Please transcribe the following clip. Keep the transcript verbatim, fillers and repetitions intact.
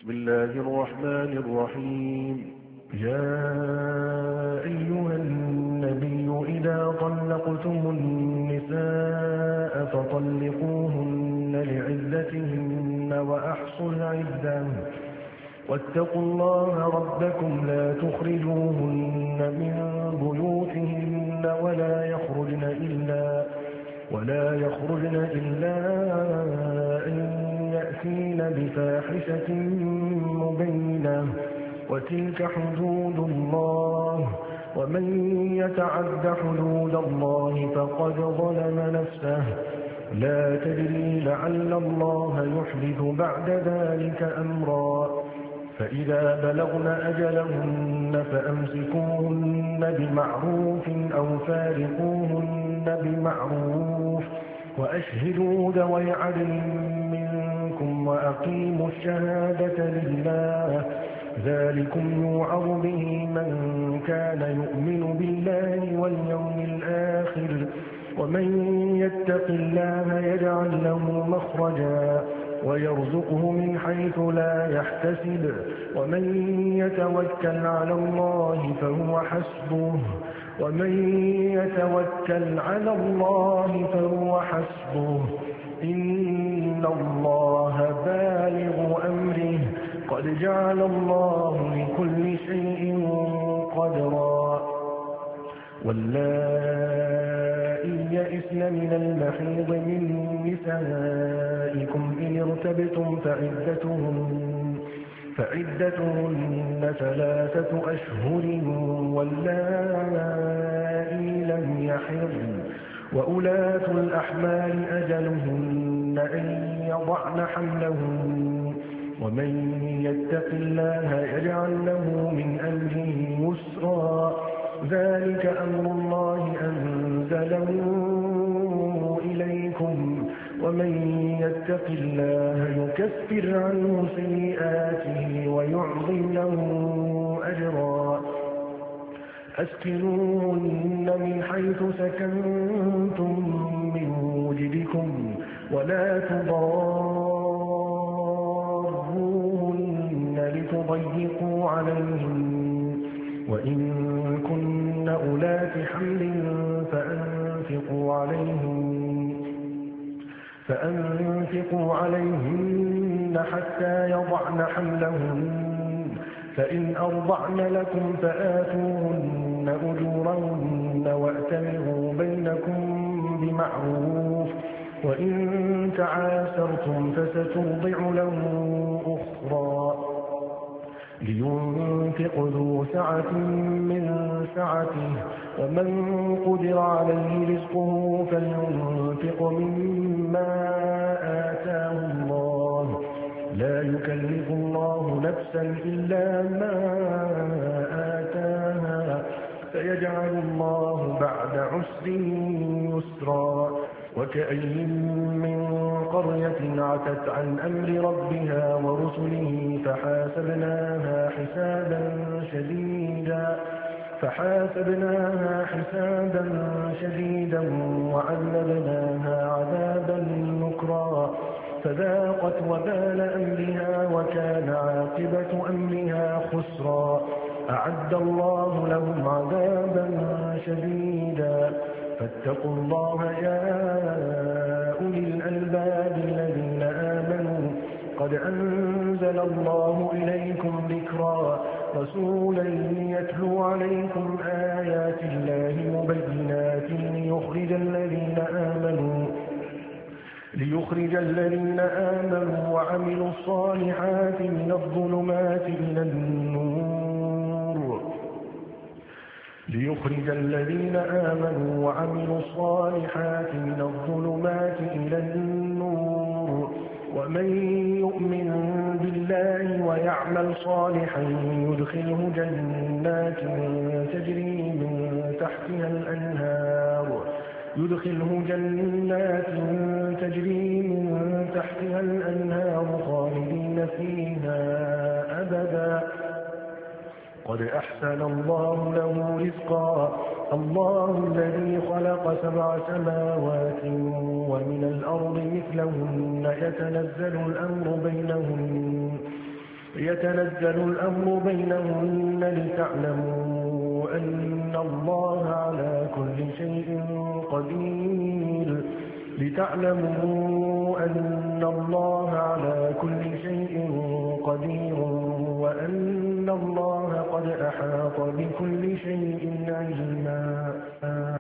بسم الله الرحمن الرحيم. يا أيها النبي إذا طلقتم النساء فطلقوهن لعدتهن وأحصوا العدة واتقوا الله ربكم لا تخرجوهن من بيوتهن ولا يخرجن إلا ولا يخرجن إلا أن يأتين بفاحشة مبينة وتلك حدود الله ومن يتعد حدود الله فقد ظلم نفسه لا تدري لعل الله يحدث بعد ذلك أمرا فإذا بلغن أجلهن فأمسكوهن بمعروف أو فارقوهن بمعروف وأشهدوا ذوي عدل منكم وأقيموا الشهادة لله ذلكم يوعظ به من كان يؤمن بالله واليوم الآخر ومن يتق الله يجعل له مخرجا ويرزقه من حيث لا يحتسب ومن يتوكل على الله فهو حسبه ومن يتوكل على الله فهو حسبه إن الله بالغ أمره قد جعل الله لكل شيء قدرا واللائي يئسن من المحيض من نسائكم إن ارتبتم فعدتهن فعدتهن ثلاثة أشهر واللائي لم يحضن وأولاة الأحمال أجلهن أن يضعن حملهن ومن يتق الله يجعل له من أمره يسرا ذلك أمر الله أنزله إليكم ومن يتق الله يكفر عنه سيئاته ويعظم له أجرا أسكنوهن من حيث سكنتم من وجدكم ولا تضاروهن لتضيقوا عليهن وإن كن أولات حمل فأنفقوا عليهن فأنفقوا عليهن حتى يضعن حملهن فإن أرضعن لكم فآتوهن أجورهن وأتمروا بينكم بمعروف وإن تعاسرتم فسترضع له أخرى لينفق ذو سعة من سعته ومن قدر عليه رزقه فلينفق مما آتاه الله لا يكلف الله نفسا إلا ما آتاها سيجعل الله بعد عسر يسرا وكأي من قرية عتت عن أمر ربها ورسله فحاسبناها حسابا شديدا فحاسبناها حسابا شديدا وعذبناها عذابا نكرا فذاقت وبال أمرها وكان عاقبة أمرها خسرا أعد الله لهم عذابا شديدا فاتقوا الله يا أولي الألباب الذين آمنوا قد أنزل الله إليكم ذكرا رسولا يتلو عليكم آيات الله مبينات ليخرج الذين آمنوا ليخرج الذين آمنوا وعملوا الصالحات من الظلمات إلى النور ليخرج الذين آمنوا وعملوا الصالحات من الظلمات إلى النور ومن يؤمن بالله ويعمل صالحا يدخله جنات تجري من تحتها الأنهار يدخله جنات تجري من تحتها الأنهار خالدين فيها أبدا قد أحسن الله له رزقا الله الذي خلق سبع سماوات ومن الأرض مثلهن يتنزل الأمر بينهن يتنزل الأمر بينهن لتعلموا أن الله على كل شيء قدير لتعلموا أن الله على كل شيء قدير وأن الله قد أحاط بكل شيء علما.